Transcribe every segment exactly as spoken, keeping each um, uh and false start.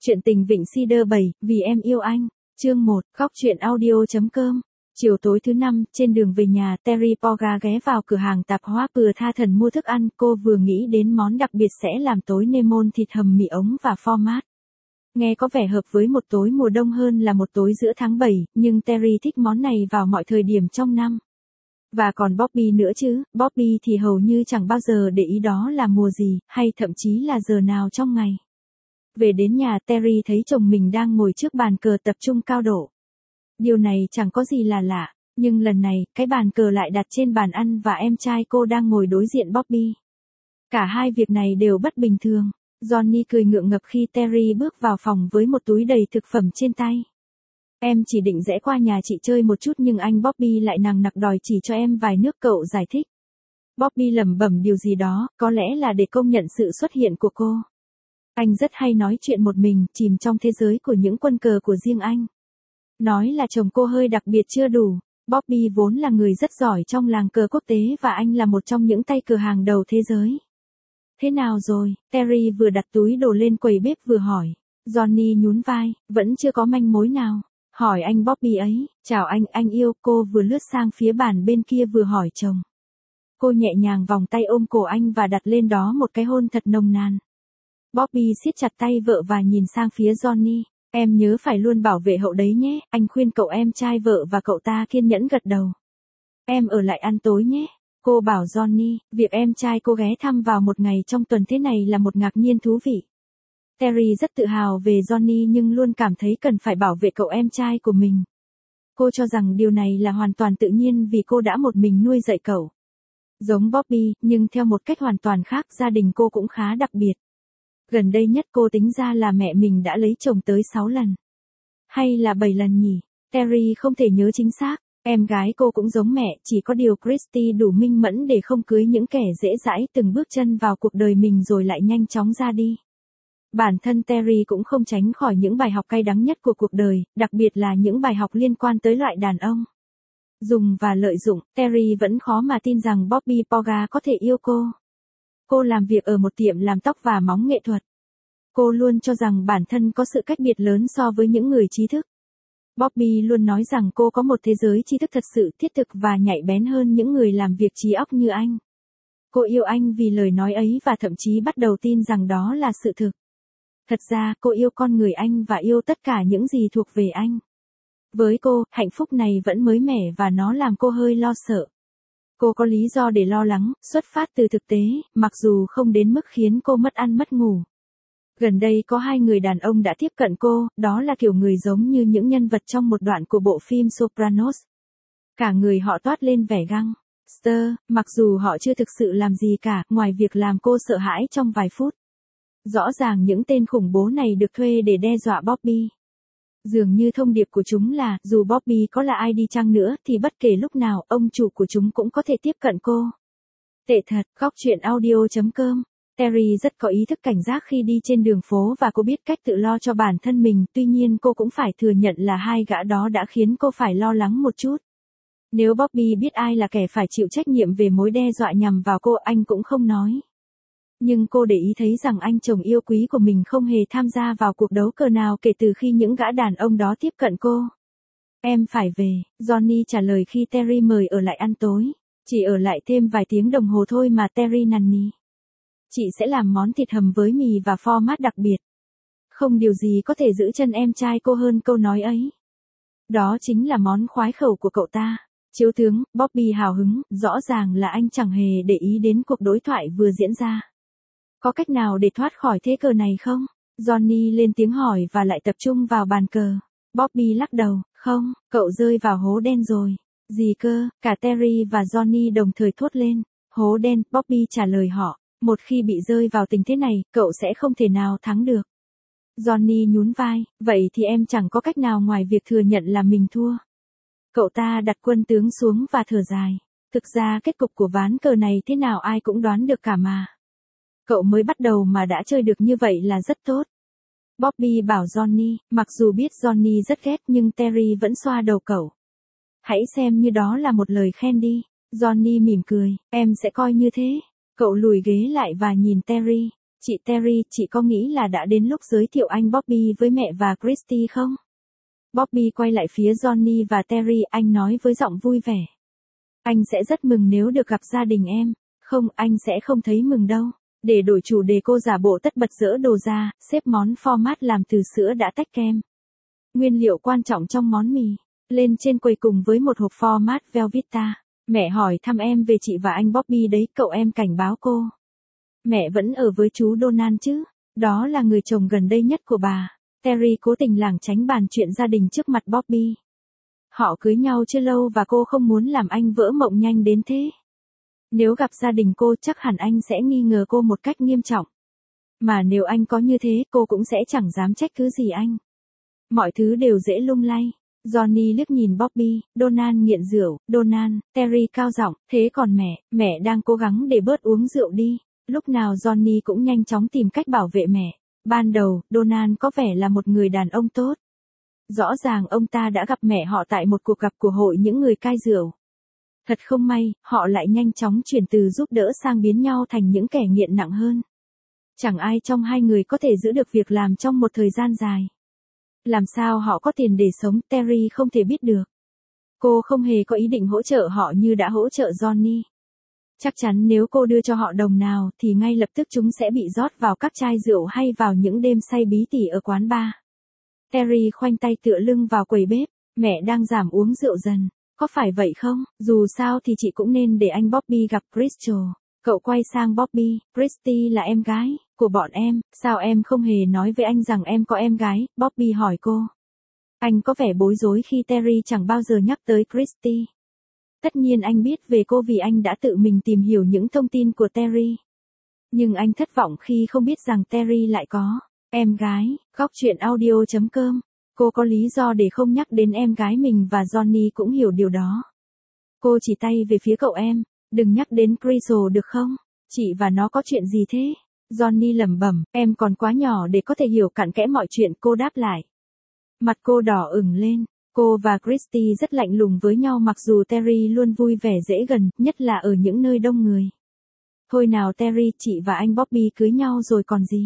Chuyện tình Vịnh Cedar bảy, vì em yêu anh. Chương một, góc truyện audio.com. Chiều tối thứ năm, trên đường về nhà, Terry Porga ghé vào cửa hàng tạp hóa Pừa Tha Thần mua thức ăn. Cô vừa nghĩ đến món đặc biệt sẽ làm tối Nemon thịt hầm mì ống và format. Nghe có vẻ hợp với một tối mùa đông hơn là một tối giữa tháng bảy, nhưng Terry thích món này vào mọi thời điểm trong năm. Và còn Bobby nữa chứ, Bobby thì hầu như chẳng bao giờ để ý đó là mùa gì, hay thậm chí là giờ nào trong ngày. Về đến nhà, Terry thấy chồng mình đang ngồi trước bàn cờ tập trung cao độ. Điều này chẳng có gì là lạ, nhưng lần này, cái bàn cờ lại đặt trên bàn ăn và em trai cô đang ngồi đối diện Bobby. Cả hai việc này đều bất bình thường. Johnny cười ngượng ngập khi Terry bước vào phòng với một túi đầy thực phẩm trên tay. Em chỉ định rẽ qua nhà chị chơi một chút nhưng anh Bobby lại nằng nặc đòi chỉ cho em vài nước, cậu giải thích. Bobby lẩm bẩm điều gì đó, có lẽ là để công nhận sự xuất hiện của cô. Anh rất hay nói chuyện một mình, chìm trong thế giới của những quân cờ của riêng anh. Nói là chồng cô hơi đặc biệt chưa đủ. Bobby vốn là người rất giỏi trong làng cờ quốc tế và anh là một trong những tay cờ hàng đầu thế giới. Thế nào rồi? Terry vừa đặt túi đồ lên quầy bếp vừa hỏi. Johnny nhún vai, vẫn chưa có manh mối nào. Hỏi anh Bobby ấy, chào anh, anh yêu. Cô vừa lướt sang phía bàn bên kia vừa hỏi chồng. Cô nhẹ nhàng vòng tay ôm cổ anh và đặt lên đó một cái hôn thật nồng nàn. Bobby siết chặt tay vợ và nhìn sang phía Johnny. Em nhớ phải luôn bảo vệ hậu đấy nhé, anh khuyên cậu. Em trai vợ và cậu ta kiên nhẫn gật đầu. Em ở lại ăn tối nhé. Cô bảo Johnny, việc em trai cô ghé thăm vào một ngày trong tuần thế này là một ngạc nhiên thú vị. Terry rất tự hào về Johnny nhưng luôn cảm thấy cần phải bảo vệ cậu em trai của mình. Cô cho rằng điều này là hoàn toàn tự nhiên vì cô đã một mình nuôi dạy cậu. Giống Bobby, nhưng theo một cách hoàn toàn khác, gia đình cô cũng khá đặc biệt. Gần đây nhất cô tính ra là mẹ mình đã lấy chồng tới sáu lần. Hay là bảy lần nhỉ? Terry không thể nhớ chính xác. Em gái cô cũng giống mẹ, chỉ có điều Christy đủ minh mẫn để không cưới những kẻ dễ dãi từng bước chân vào cuộc đời mình rồi lại nhanh chóng ra đi. Bản thân Terry cũng không tránh khỏi những bài học cay đắng nhất của cuộc đời, đặc biệt là những bài học liên quan tới loại đàn ông dùng và lợi dụng. Terry vẫn khó mà tin rằng Bobby Porga có thể yêu cô. Cô làm việc ở một tiệm làm tóc và móng nghệ thuật. Cô luôn cho rằng bản thân có sự cách biệt lớn so với những người trí thức. Bobby luôn nói rằng cô có một thế giới tri thức thật sự thiết thực và nhạy bén hơn những người làm việc trí óc như anh. Cô yêu anh vì lời nói ấy và thậm chí bắt đầu tin rằng đó là sự thực. Thật ra, cô yêu con người anh và yêu tất cả những gì thuộc về anh. Với cô, hạnh phúc này vẫn mới mẻ và nó làm cô hơi lo sợ. Cô có lý do để lo lắng, xuất phát từ thực tế, mặc dù không đến mức khiến cô mất ăn mất ngủ. Gần đây có hai người đàn ông đã tiếp cận cô, đó là kiểu người giống như những nhân vật trong một đoạn của bộ phim Sopranos. Cả người họ toát lên vẻ găng stơ, mặc dù họ chưa thực sự làm gì cả, ngoài việc làm cô sợ hãi trong vài phút. Rõ ràng những tên khủng bố này được thuê để đe dọa Bobby. Dường như thông điệp của chúng là, dù Bobby có là ai đi chăng nữa, thì bất kể lúc nào, ông chủ của chúng cũng có thể tiếp cận cô. Tệ thật, góc truyện audio.com. Terry rất có ý thức cảnh giác khi đi trên đường phố và cô biết cách tự lo cho bản thân mình, tuy nhiên cô cũng phải thừa nhận là hai gã đó đã khiến cô phải lo lắng một chút. Nếu Bobby biết ai là kẻ phải chịu trách nhiệm về mối đe dọa nhằm vào cô, anh cũng không nói. Nhưng cô để ý thấy rằng anh chồng yêu quý của mình không hề tham gia vào cuộc đấu cờ nào kể từ khi những gã đàn ông đó tiếp cận cô. Em phải về, Johnny trả lời khi Terry mời ở lại ăn tối. Chỉ ở lại thêm vài tiếng đồng hồ thôi mà, Terry năn nỉ. Chị sẽ làm món thịt hầm với mì và format đặc biệt. Không điều gì có thể giữ chân em trai cô hơn câu nói ấy. Đó chính là món khoái khẩu của cậu ta. Chiếu tướng, Bobby hào hứng, rõ ràng là anh chẳng hề để ý đến cuộc đối thoại vừa diễn ra. Có cách nào để thoát khỏi thế cờ này không? Johnny lên tiếng hỏi và lại tập trung vào bàn cờ. Bobby lắc đầu, không, cậu rơi vào hố đen rồi. Gì cơ? Cả Terry và Johnny đồng thời thốt lên. Hố đen, Bobby trả lời họ. Một khi bị rơi vào tình thế này, cậu sẽ không thể nào thắng được. Johnny nhún vai, vậy thì em chẳng có cách nào ngoài việc thừa nhận là mình thua. Cậu ta đặt quân tướng xuống và thở dài. Thực ra kết cục của ván cờ này thế nào ai cũng đoán được cả mà. Cậu mới bắt đầu mà đã chơi được như vậy là rất tốt. Bobby bảo Johnny, mặc dù biết Johnny rất ghét nhưng Terry vẫn xoa đầu cậu. Hãy xem như đó là một lời khen đi. Johnny mỉm cười, em sẽ coi như thế. Cậu lùi ghế lại và nhìn Terry. Chị Terry, chị có nghĩ là đã đến lúc giới thiệu anh Bobby với mẹ và Christy không? Bobby quay lại phía Johnny và Terry, anh nói với giọng vui vẻ. Anh sẽ rất mừng nếu được gặp gia đình em. Không, anh sẽ không thấy mừng đâu. Để đổi chủ đề, cô giả bộ tất bật dỡ đồ ra, xếp món format làm từ sữa đã tách kem. Nguyên liệu quan trọng trong món mì. Lên trên quầy cùng với một hộp format Velveeta. Mẹ hỏi thăm em về chị và anh Bobby đấy, cậu em cảnh báo cô. Mẹ vẫn ở với chú Donald chứ? Đó là người chồng gần đây nhất của bà. Terry cố tình lảng tránh bàn chuyện gia đình trước mặt Bobby. Họ cưới nhau chưa lâu và cô không muốn làm anh vỡ mộng nhanh đến thế. Nếu gặp gia đình cô chắc hẳn anh sẽ nghi ngờ cô một cách nghiêm trọng. Mà nếu anh có như thế cô cũng sẽ chẳng dám trách cứ gì anh. Mọi thứ đều dễ lung lay. Johnny liếc nhìn Bobby, Donald nghiện rượu, Donald, Terry cao giọng, thế còn mẹ, mẹ đang cố gắng để bớt uống rượu đi. Lúc nào Johnny cũng nhanh chóng tìm cách bảo vệ mẹ. Ban đầu, Donald có vẻ là một người đàn ông tốt. Rõ ràng ông ta đã gặp mẹ họ tại một cuộc gặp của hội những người cai rượu. Thật không may, họ lại nhanh chóng chuyển từ giúp đỡ sang biến nhau thành những kẻ nghiện nặng hơn. Chẳng ai trong hai người có thể giữ được việc làm trong một thời gian dài. Làm sao họ có tiền để sống, Terry không thể biết được. Cô không hề có ý định hỗ trợ họ như đã hỗ trợ Johnny. Chắc chắn nếu cô đưa cho họ đồng nào thì ngay lập tức chúng sẽ bị rót vào các chai rượu hay vào những đêm say bí tỉ ở quán bar. Terry khoanh tay tựa lưng vào quầy bếp, mẹ đang giảm uống rượu dần, có phải vậy không? Dù sao thì chị cũng nên để anh Bobby gặp Crystal. Cậu quay sang Bobby, Christy là em gái của bọn em, sao em không hề nói với anh rằng em có em gái? Bobby hỏi cô. Anh có vẻ bối rối khi Terry chẳng bao giờ nhắc tới Christy. Tất nhiên anh biết về cô vì anh đã tự mình tìm hiểu những thông tin của Terry. Nhưng anh thất vọng khi không biết rằng Terry lại có em gái. Góc truyện audio chấm com. Cô có lý do để không nhắc đến em gái mình và Johnny cũng hiểu điều đó. Cô chỉ tay về phía cậu em, đừng nhắc đến Crystal được không? Chị và nó có chuyện gì thế? Johnny lẩm bẩm, em còn quá nhỏ để có thể hiểu cặn kẽ mọi chuyện, cô đáp lại. Mặt cô đỏ ửng lên. Cô và Christy rất lạnh lùng với nhau mặc dù Terry luôn vui vẻ dễ gần, nhất là ở những nơi đông người. Thôi nào Terry, chị và anh Bobby cưới nhau rồi còn gì.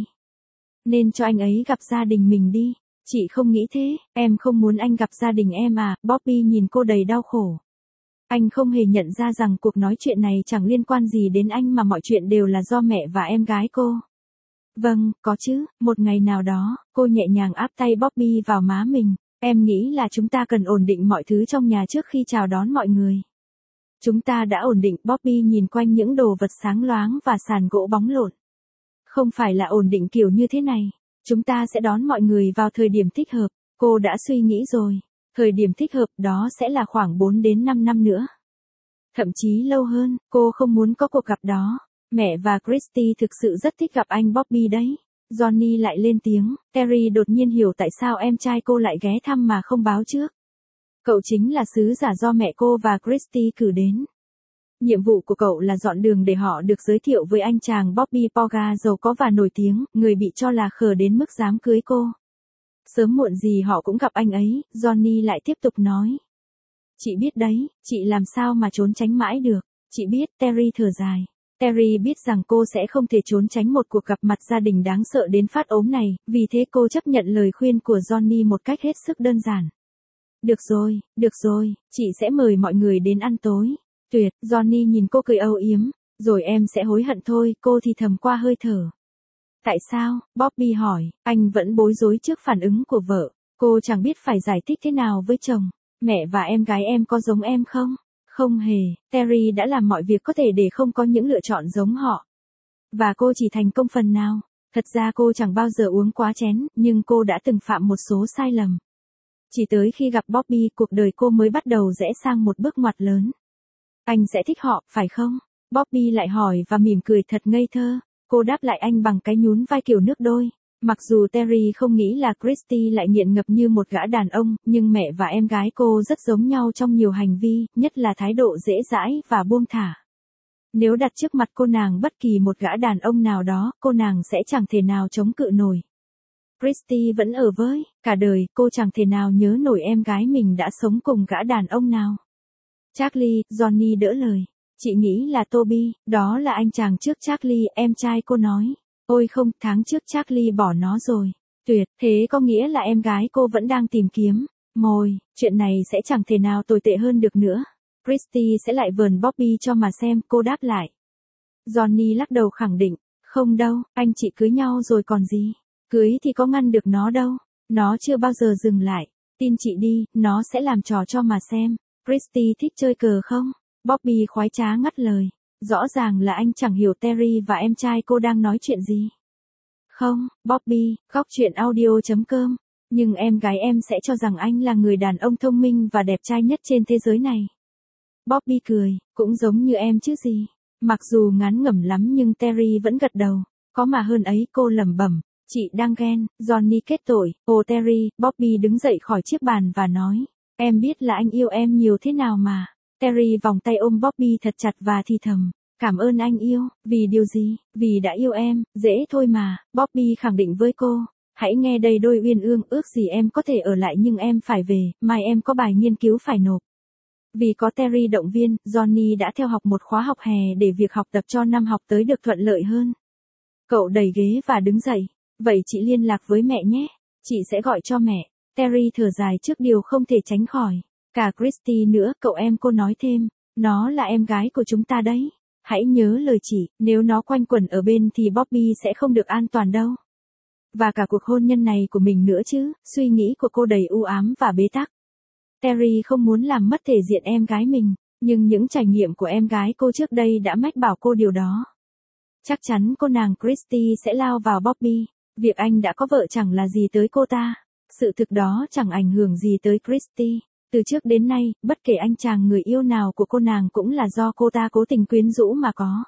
Nên cho anh ấy gặp gia đình mình đi. Chị không nghĩ thế, em không muốn anh gặp gia đình em à? Bobby nhìn cô đầy đau khổ. Anh không hề nhận ra rằng cuộc nói chuyện này chẳng liên quan gì đến anh mà mọi chuyện đều là do mẹ và em gái cô. Vâng, có chứ, một ngày nào đó, cô nhẹ nhàng áp tay Bobby vào má mình. Em nghĩ là chúng ta cần ổn định mọi thứ trong nhà trước khi chào đón mọi người. Chúng ta đã ổn định, Bobby nhìn quanh những đồ vật sáng loáng và sàn gỗ bóng lộn. Không phải là ổn định kiểu như thế này. Chúng ta sẽ đón mọi người vào thời điểm thích hợp. Cô đã suy nghĩ rồi. Thời điểm thích hợp đó sẽ là khoảng bốn đến năm năm nữa. Thậm chí lâu hơn, cô không muốn có cuộc gặp đó. Mẹ và Christy thực sự rất thích gặp anh Bobby đấy. Johnny lại lên tiếng, Terry đột nhiên hiểu tại sao em trai cô lại ghé thăm mà không báo trước. Cậu chính là sứ giả do mẹ cô và Christy cử đến. Nhiệm vụ của cậu là dọn đường để họ được giới thiệu với anh chàng Bobby Porga giàu có và nổi tiếng, người bị cho là khờ đến mức dám cưới cô. Sớm muộn gì họ cũng gặp anh ấy, Johnny lại tiếp tục nói. Chị biết đấy, chị làm sao mà trốn tránh mãi được. Chị biết, Terry thở dài. Terry biết rằng cô sẽ không thể trốn tránh một cuộc gặp mặt gia đình đáng sợ đến phát ốm này, vì thế cô chấp nhận lời khuyên của Johnny một cách hết sức đơn giản. Được rồi, được rồi, chị sẽ mời mọi người đến ăn tối. Tuyệt, Johnny nhìn cô cười âu yếm, rồi em sẽ hối hận thôi, cô thì thầm qua hơi thở. Tại sao? Bobby hỏi, anh vẫn bối rối trước phản ứng của vợ. Cô chẳng biết phải giải thích thế nào với chồng. Mẹ và em gái em có giống em không? Không hề, Terry đã làm mọi việc có thể để không có những lựa chọn giống họ. Và cô chỉ thành công phần nào. Thật ra cô chẳng bao giờ uống quá chén, nhưng cô đã từng phạm một số sai lầm. Chỉ tới khi gặp Bobby, cuộc đời cô mới bắt đầu rẽ sang một bước ngoặt lớn. Anh sẽ thích họ, phải không? Bobby lại hỏi và mỉm cười thật ngây thơ. Cô đáp lại anh bằng cái nhún vai kiểu nước đôi. Mặc dù Terry không nghĩ là Christy lại nghiện ngập như một gã đàn ông, nhưng mẹ và em gái cô rất giống nhau trong nhiều hành vi, nhất là thái độ dễ dãi và buông thả. Nếu đặt trước mặt cô nàng bất kỳ một gã đàn ông nào đó, cô nàng sẽ chẳng thể nào chống cự nổi. Christy vẫn ở với, cả đời, cô chẳng thể nào nhớ nổi em gái mình đã sống cùng gã đàn ông nào. Charlie, Johnny đỡ lời. Chị nghĩ là Toby, đó là anh chàng trước Charlie, em trai cô nói. Ôi không, tháng trước Charlie bỏ nó rồi. Tuyệt, thế có nghĩa là em gái cô vẫn đang tìm kiếm mồi, chuyện này sẽ chẳng thể nào tồi tệ hơn được nữa. Christy sẽ lại vờn Bobby cho mà xem, cô đáp lại. Johnny lắc đầu khẳng định, không đâu, anh chị cưới nhau rồi còn gì. Cưới thì có ngăn được nó đâu, nó chưa bao giờ dừng lại. Tin chị đi, nó sẽ làm trò cho mà xem. Christy thích chơi cờ không? Bobby khoái trá ngắt lời. Rõ ràng là anh chẳng hiểu Terry và em trai cô đang nói chuyện gì. Không, Bobby, góc chuyện audio chấm com. Nhưng em gái em sẽ cho rằng anh là người đàn ông thông minh và đẹp trai nhất trên thế giới này. Bobby cười, cũng giống như em chứ gì. Mặc dù ngán ngẩm lắm nhưng Terry vẫn gật đầu. Có mà hơn ấy, cô lẩm bẩm. Chị đang ghen, Johnny kết tội. Ồ Terry, Bobby đứng dậy khỏi chiếc bàn và nói. Em biết là anh yêu em nhiều thế nào mà. Terry vòng tay ôm Bobby thật chặt và thì thầm. Cảm ơn anh yêu, vì điều gì? Vì đã yêu em, dễ thôi mà. Bobby khẳng định với cô. Hãy nghe đây đôi uyên ương, ước gì em có thể ở lại nhưng em phải về, mai em có bài nghiên cứu phải nộp. Vì có Terry động viên, Johnny đã theo học một khóa học hè để việc học tập cho năm học tới được thuận lợi hơn. Cậu đẩy ghế và đứng dậy. Vậy chị liên lạc với mẹ nhé. Chị sẽ gọi cho mẹ. Terry thở dài trước điều không thể tránh khỏi. Cả Christy nữa, cậu em cô nói thêm. Nó là em gái của chúng ta đấy. Hãy nhớ lời chị, nếu nó quanh quẩn ở bên thì Bobby sẽ không được an toàn đâu. Và cả cuộc hôn nhân này của mình nữa chứ, suy nghĩ của cô đầy u ám và bế tắc. Terry không muốn làm mất thể diện em gái mình, nhưng những trải nghiệm của em gái cô trước đây đã mách bảo cô điều đó. Chắc chắn cô nàng Christy sẽ lao vào Bobby. Việc anh đã có vợ chẳng là gì tới cô ta. Sự thực đó chẳng ảnh hưởng gì tới Christy. Từ trước đến nay, bất kể anh chàng người yêu nào của cô nàng cũng là do cô ta cố tình quyến rũ mà có.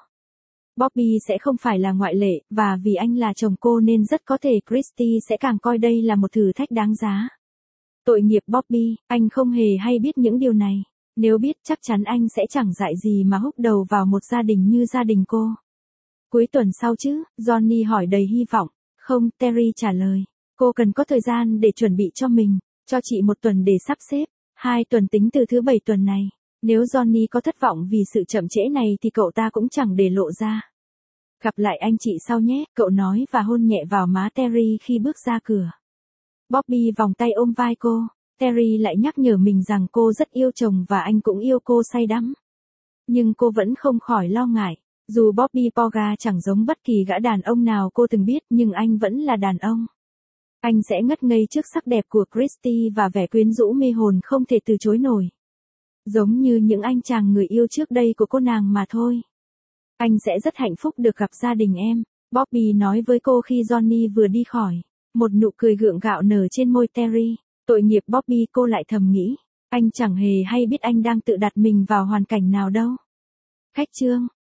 Bobby sẽ không phải là ngoại lệ, và vì anh là chồng cô nên rất có thể Christy sẽ càng coi đây là một thử thách đáng giá. Tội nghiệp Bobby, anh không hề hay biết những điều này. Nếu biết chắc chắn anh sẽ chẳng dại gì mà húc đầu vào một gia đình như gia đình cô. Cuối tuần sau chứ, Johnny hỏi đầy hy vọng. Không, Terry trả lời. Cô cần có thời gian để chuẩn bị cho mình, cho chị một tuần để sắp xếp. Hai tuần tính từ thứ bảy tuần này. Nếu Johnny có thất vọng vì sự chậm trễ này thì cậu ta cũng chẳng để lộ ra. Gặp lại anh chị sau nhé, cậu nói và hôn nhẹ vào má Terry khi bước ra cửa. Bobby vòng tay ôm vai cô. Terry lại nhắc nhở mình rằng cô rất yêu chồng và anh cũng yêu cô say đắm. Nhưng cô vẫn không khỏi lo ngại. Dù Bobby Porga chẳng giống bất kỳ gã đàn ông nào cô từng biết nhưng anh vẫn là đàn ông. Anh sẽ ngất ngây trước sắc đẹp của Christy và vẻ quyến rũ mê hồn không thể từ chối nổi. Giống như những anh chàng người yêu trước đây của cô nàng mà thôi. Anh sẽ rất hạnh phúc được gặp gia đình em, Bobby nói với cô khi Johnny vừa đi khỏi. Một nụ cười gượng gạo nở trên môi Terry. Tội nghiệp Bobby, cô lại thầm nghĩ. Anh chẳng hề hay biết anh đang tự đặt mình vào hoàn cảnh nào đâu. Khách chương.